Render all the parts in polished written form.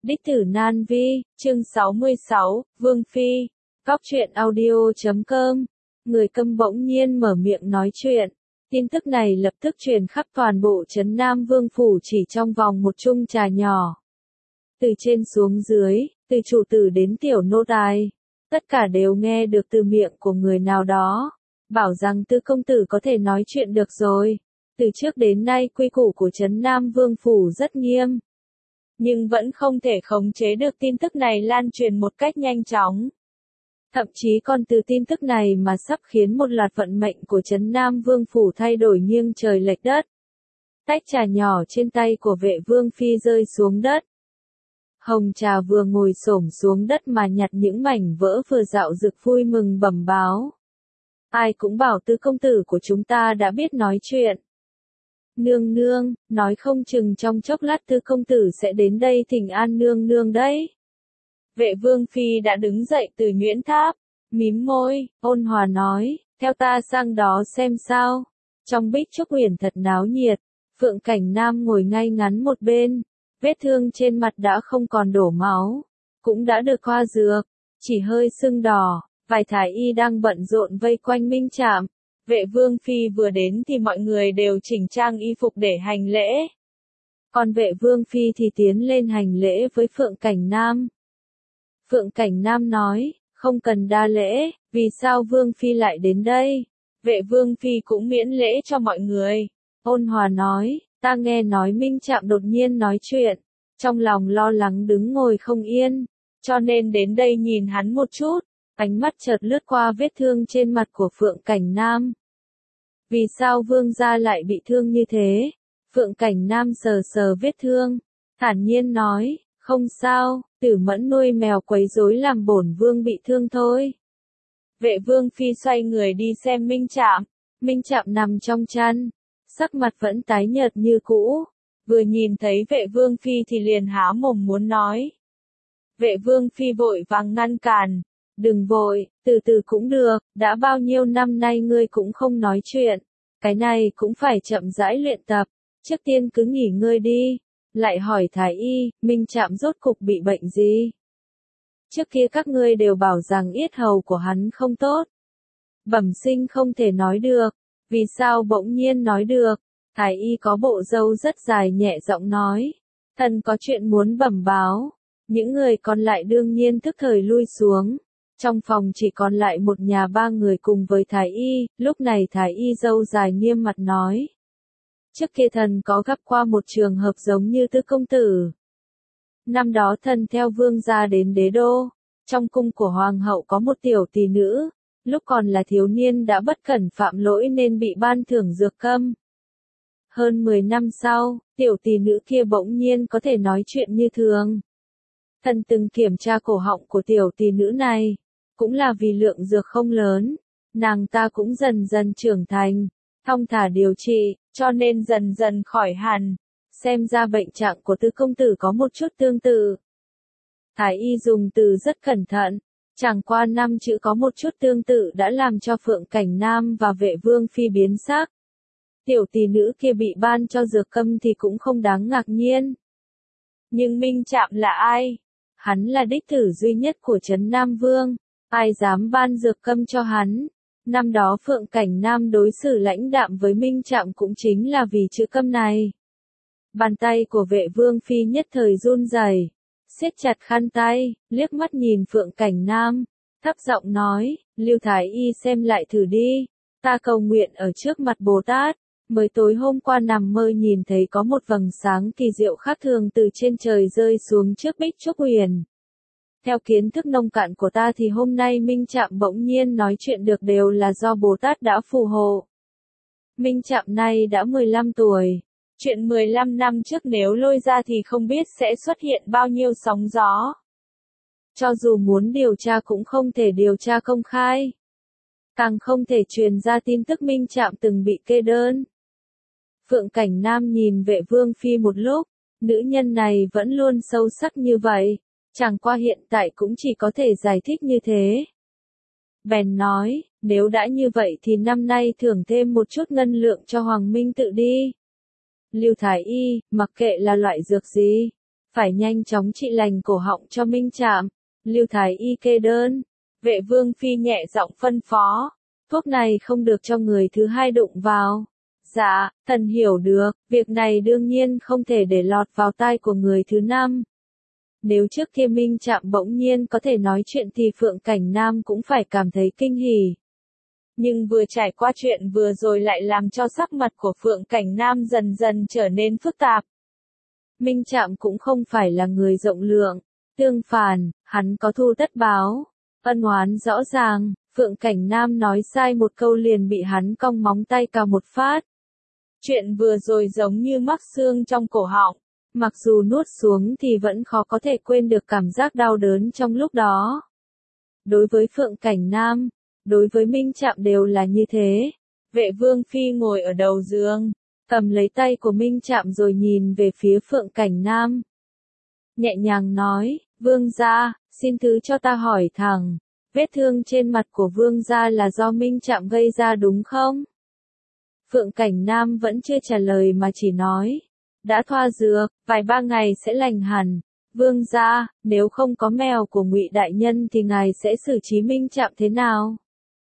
Đích tử Nan Vi, chương 66, Vương Phi, Góc truyện audio.com. Người câm bỗng nhiên mở miệng nói chuyện. Tin tức này lập tức truyền khắp toàn bộ trấn Nam Vương Phủ chỉ trong vòng một chung trà nhỏ. Từ trên xuống dưới, từ chủ tử đến tiểu nô tài, tất cả đều nghe được từ miệng của người nào đó, bảo rằng Tư công tử có thể nói chuyện được rồi. Từ trước đến nay quy củ của trấn Nam Vương Phủ rất nghiêm, nhưng vẫn không thể khống chế được tin tức này lan truyền một cách nhanh chóng. Thậm chí còn từ tin tức này mà sắp khiến một loạt vận mệnh của trấn Nam Vương Phủ thay đổi nghiêng trời lệch đất. Tách trà nhỏ trên tay của Vệ Vương Phi rơi xuống đất. Hồng trà vừa ngồi xổm xuống đất mà nhặt những mảnh vỡ vừa dạo dực vui mừng bẩm báo. Ai cũng bảo Tư công tử của chúng ta đã biết nói chuyện. Nương nương, nói không chừng trong chốc lát Tư công tử sẽ đến đây thỉnh an nương nương đấy. Vệ Vương Phi đã đứng dậy từ nhuyễn tháp, mím môi, ôn hòa nói, theo ta sang đó xem sao. Trong Bích Trúc Uyển thật náo nhiệt, Phượng Cảnh Nam ngồi ngay ngắn một bên, vết thương trên mặt đã không còn đổ máu, cũng đã được thoa dược, chỉ hơi sưng đỏ, vài thái y đang bận rộn vây quanh Minh Trạm. Vệ Vương Phi vừa đến thì mọi người đều chỉnh trang y phục để hành lễ. Còn Vệ Vương Phi thì tiến lên hành lễ với Phượng Cảnh Nam. Phượng Cảnh Nam nói, không cần đa lễ, vì sao Vương Phi lại đến đây? Vệ Vương Phi cũng miễn lễ cho mọi người. Ôn hòa nói, ta nghe nói Minh Trạm đột nhiên nói chuyện, trong lòng lo lắng đứng ngồi không yên, cho nên đến đây nhìn hắn một chút. Ánh mắt chợt lướt qua vết thương trên mặt của Phượng Cảnh Nam. Vì sao Vương gia lại bị thương như thế? Phượng Cảnh Nam sờ sờ vết thương, thản nhiên nói, không sao, Tử Mẫn nuôi mèo quấy rối làm bổn vương bị thương thôi. Vệ Vương Phi xoay người đi xem Minh Trạm. Minh Trạm nằm trong chăn, sắc mặt vẫn tái nhợt như cũ. Vừa nhìn thấy Vệ Vương Phi thì liền há mồm muốn nói. Vệ Vương Phi vội vàng ngăn cản. Đừng vội, từ từ cũng được, đã bao nhiêu năm nay ngươi cũng không nói chuyện. Cái này cũng phải chậm rãi luyện tập, trước tiên cứ nghỉ ngơi đi. Lại hỏi thái y, Minh Trạm rốt cục bị bệnh gì? Trước kia các ngươi đều bảo rằng yết hầu của hắn không tốt. Bẩm sinh không thể nói được, vì sao bỗng nhiên nói được? Thái y có bộ râu rất dài nhẹ giọng nói, thần có chuyện muốn bẩm báo. Những người còn lại đương nhiên tức thời lui xuống. Trong phòng chỉ còn lại một nhà ba người cùng với thái y, lúc này thái y râu dài nghiêm mặt nói. Trước kia thần có gặp qua một trường hợp giống như Tư công tử. Năm đó thần theo vương gia đến đế đô, trong cung của hoàng hậu có một tiểu tỷ nữ, lúc còn là thiếu niên đã bất cẩn phạm lỗi nên bị ban thưởng dược câm. Hơn 10 năm sau, tiểu tỷ nữ kia bỗng nhiên có thể nói chuyện như thường. Thần từng kiểm tra cổ họng của tiểu tỷ nữ này, cũng là vì lượng dược không lớn, nàng ta cũng dần dần trưởng thành, thong thả điều trị, cho nên dần dần khỏi hẳn. Xem ra bệnh trạng của Tư công tử có một chút tương tự. Thái y dùng từ rất cẩn thận, chẳng qua 5 chữ có một chút tương tự đã làm cho Phượng Cảnh Nam và Vệ Vương Phi biến sắc. Tiểu tỷ nữ kia bị ban cho dược câm thì cũng không đáng ngạc nhiên. Nhưng Minh Trạm là ai? Hắn là đích tử duy nhất của trấn Nam Vương, ai dám ban dược câm cho hắn? Năm đó Phượng Cảnh Nam đối xử lãnh đạm với Minh Trạm cũng chính là vì chữ câm này. Bàn tay của Vệ Vương Phi nhất thời run rẩy, siết chặt khăn tay, liếc mắt nhìn Phượng Cảnh Nam, thấp giọng nói, Lưu Thái Y xem lại thử đi, ta cầu nguyện ở trước mặt Bồ Tát. Mới tối hôm qua nằm mơ nhìn thấy có một vầng sáng kỳ diệu khác thường từ trên trời rơi xuống trước Bích Trúc Uyển. Theo kiến thức nông cạn của ta thì hôm nay Minh Trạm bỗng nhiên nói chuyện được đều là do Bồ Tát đã phù hộ. Minh Trạm nay đã 15 tuổi. Chuyện 15 năm trước nếu lôi ra thì không biết sẽ xuất hiện bao nhiêu sóng gió. Cho dù muốn điều tra cũng không thể điều tra công khai. Càng không thể truyền ra tin tức Minh Trạm từng bị kê đơn. Phượng Cảnh Nam nhìn Vệ Vương Phi một lúc, nữ nhân này vẫn luôn sâu sắc như vậy, chẳng qua hiện tại cũng chỉ có thể giải thích như thế. Bèn nói, nếu đã như vậy thì năm nay thưởng thêm một chút ngân lượng cho Hoàng Minh tự đi. Lưu Thái Y, mặc kệ là loại dược gì, phải nhanh chóng trị lành cổ họng cho Minh Trạm. Lưu Thái Y kê đơn. Vệ Vương Phi nhẹ giọng phân phó. Thuốc này không được cho người thứ hai đụng vào. Dạ, thần hiểu được, việc này đương nhiên không thể để lọt vào tai của người thứ năm. Nếu trước kia Minh Trạm bỗng nhiên có thể nói chuyện thì Phượng Cảnh Nam cũng phải cảm thấy kinh hỉ. Nhưng vừa trải qua chuyện vừa rồi lại làm cho sắc mặt của Phượng Cảnh Nam dần dần trở nên phức tạp. Minh Trạm cũng không phải là người rộng lượng, tương phản, hắn có thù tất báo, ân oán rõ ràng. Phượng Cảnh Nam nói sai một câu liền bị hắn cong móng tay cào một phát. Chuyện vừa rồi giống như mắc xương trong cổ họng, mặc dù nuốt xuống thì vẫn khó có thể quên được cảm giác đau đớn trong lúc đó. Đối với Phượng Cảnh Nam, đối với Minh Trạm đều là như thế. Vệ Vương Phi ngồi ở đầu giường, cầm lấy tay của Minh Trạm rồi nhìn về phía Phượng Cảnh Nam. Nhẹ nhàng nói, Vương gia, xin thứ cho ta hỏi thẳng, vết thương trên mặt của Vương gia là do Minh Trạm gây ra đúng không? Phượng Cảnh Nam vẫn chưa trả lời mà chỉ nói, đã thoa dược, vài ba ngày sẽ lành hẳn. Vương gia, nếu không có mèo của Ngụy đại nhân thì ngài sẽ xử trí Minh Trạm thế nào?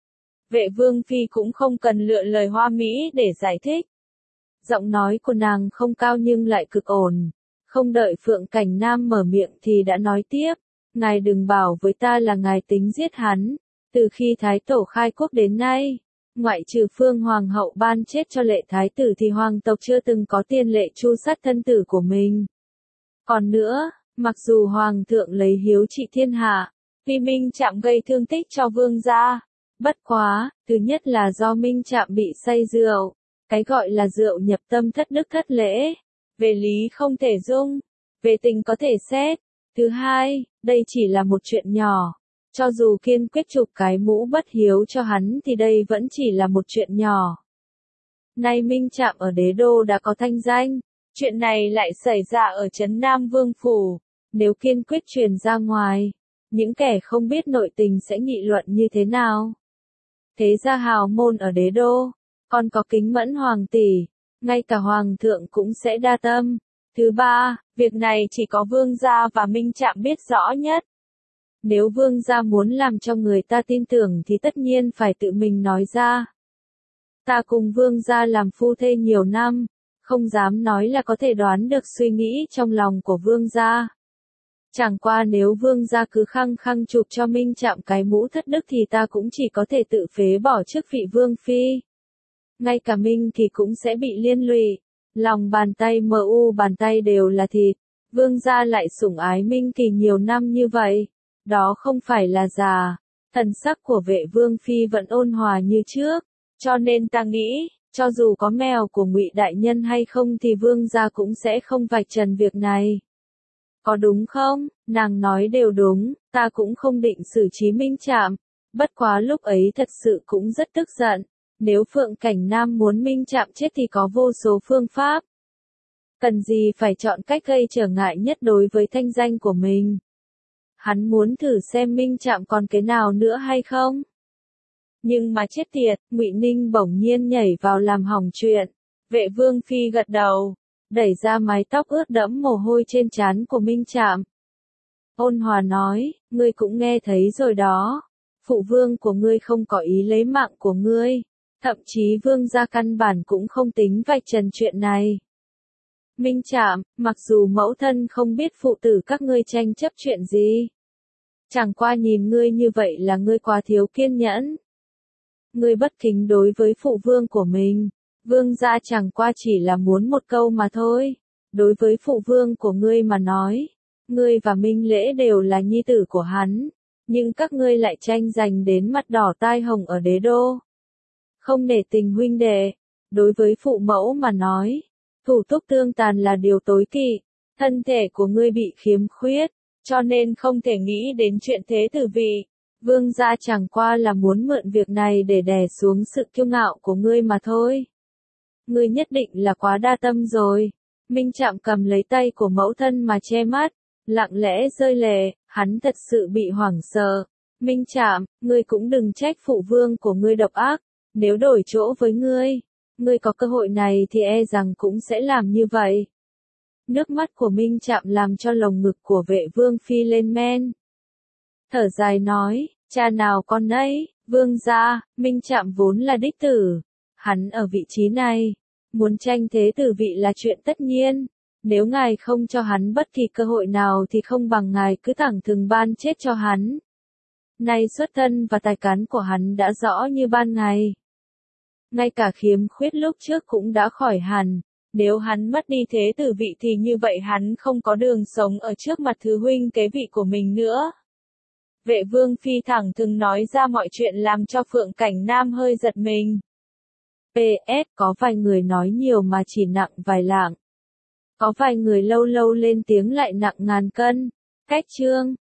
Vệ Vương Phi cũng không cần lựa lời hoa mỹ để giải thích. Giọng nói của nàng không cao nhưng lại cực ổn. Không đợi Phượng Cảnh Nam mở miệng thì đã nói tiếp. Ngài đừng bảo với ta là ngài tính giết hắn. Từ khi Thái Tổ khai quốc đến nay, ngoại trừ Phương Hoàng hậu ban chết cho Lệ Thái tử thì hoàng tộc chưa từng có tiền lệ tru sát thân tử của mình. Còn nữa, mặc dù Hoàng thượng lấy hiếu trị thiên hạ, vì Minh Trạm gây thương tích cho Vương gia. Bất quá, thứ nhất là do Minh Trạm bị say rượu. Cái gọi là rượu nhập tâm thất đức thất lễ. Về lý không thể dung, về tình có thể xét. Thứ hai, đây chỉ là một chuyện nhỏ. Cho dù kiên quyết chụp cái mũ bất hiếu cho hắn thì đây vẫn chỉ là một chuyện nhỏ. Nay Minh Trạm ở đế đô đã có thanh danh. Chuyện này lại xảy ra ở trấn Nam Vương Phủ. Nếu kiên quyết truyền ra ngoài, những kẻ không biết nội tình sẽ nghị luận như thế nào? Thế gia hào môn ở đế đô, còn có Kính Mẫn hoàng tỷ, ngay cả hoàng thượng cũng sẽ đa tâm. Thứ ba, việc này chỉ có Vương gia và Minh Trạm biết rõ nhất. Nếu Vương gia muốn làm cho người ta tin tưởng thì tất nhiên phải tự mình nói ra. Ta cùng Vương gia làm phu thê nhiều năm, không dám nói là có thể đoán được suy nghĩ trong lòng của Vương gia. Chẳng qua nếu Vương gia cứ khăng khăng chụp cho Minh Trạm cái mũ thất đức thì ta cũng chỉ có thể tự phế bỏ chức vị Vương Phi. Ngay cả Minh thì cũng sẽ bị liên lụy. Lòng bàn tay bàn tay đều là thịt. Vương gia lại sủng ái Minh Kỳ nhiều năm như vậy. Đó không phải là già. Thần sắc của Vệ Vương Phi vẫn ôn hòa như trước. Cho nên ta nghĩ, cho dù có mèo của Ngụy đại nhân hay không thì Vương gia cũng sẽ không vạch trần việc này. Có đúng không? Nàng nói đều đúng, ta cũng không định xử trí Minh Trạm. Bất quá lúc ấy thật sự cũng rất tức giận. Nếu Phượng Cảnh Nam muốn Minh Trạm chết thì có vô số phương pháp. Cần gì phải chọn cách gây trở ngại nhất đối với thanh danh của mình? Hắn muốn thử xem Minh Trạm còn cái nào nữa hay không? Nhưng mà chết tiệt, Ngụy Ninh bỗng nhiên nhảy vào làm hỏng chuyện. Vệ Vương Phi gật đầu, đẩy ra mái tóc ướt đẫm mồ hôi trên trán của Minh Trạm. Ôn hòa nói, ngươi cũng nghe thấy rồi đó. Phụ vương của ngươi không có ý lấy mạng của ngươi. Thậm chí Vương gia căn bản cũng không tính vạch trần chuyện này. Minh Trạm, mặc dù mẫu thân không biết phụ tử các ngươi tranh chấp chuyện gì. Chẳng qua nhìn ngươi như vậy là ngươi quá thiếu kiên nhẫn. Ngươi bất kính đối với phụ vương của mình. Vương gia chẳng qua chỉ là muốn một câu mà thôi. Đối với phụ vương của ngươi mà nói, ngươi và Minh Lễ đều là nhi tử của hắn. Nhưng các ngươi lại tranh giành đến mặt đỏ tai hồng ở đế đô. Không nể tình huynh đệ. Đối với phụ mẫu mà nói, thủ túc tương tàn là điều tối kỵ. Thân thể của ngươi bị khiếm khuyết, cho nên không thể nghĩ đến chuyện thế tử vị. Vương gia chẳng qua là muốn mượn việc này để đè xuống sự kiêu ngạo của ngươi mà thôi. Ngươi nhất định là quá đa tâm rồi. Minh Trạm cầm lấy tay của mẫu thân mà che mắt, lặng lẽ rơi lệ, hắn thật sự bị hoảng sợ. Minh Trạm, ngươi cũng đừng trách phụ vương của ngươi độc ác. Nếu đổi chỗ với ngươi có cơ hội này thì e rằng cũng sẽ làm như vậy. Nước mắt của Minh Trạm làm cho lồng ngực của Vệ Vương Phi lên men. Thở dài nói, cha nào con nấy, vương gia, Minh Trạm vốn là đích tử. Hắn ở vị trí này, muốn tranh thế tử vị là chuyện tất nhiên. Nếu ngài không cho hắn bất kỳ cơ hội nào thì không bằng ngài cứ thẳng thừng ban chết cho hắn. Nay xuất thân và tài cán của hắn đã rõ như ban ngày. Ngay cả khiếm khuyết lúc trước cũng đã khỏi hẳn. Nếu hắn mất đi thế tử vị thì như vậy hắn không có đường sống ở trước mặt thứ huynh kế vị của mình nữa. Vệ Vương Phi thẳng thừng nói ra mọi chuyện làm cho Phượng Cảnh Nam hơi giật mình. PS, có vài người nói nhiều mà chỉ nặng vài lạng. Có vài người lâu lâu lên tiếng lại nặng ngàn cân. Cách chương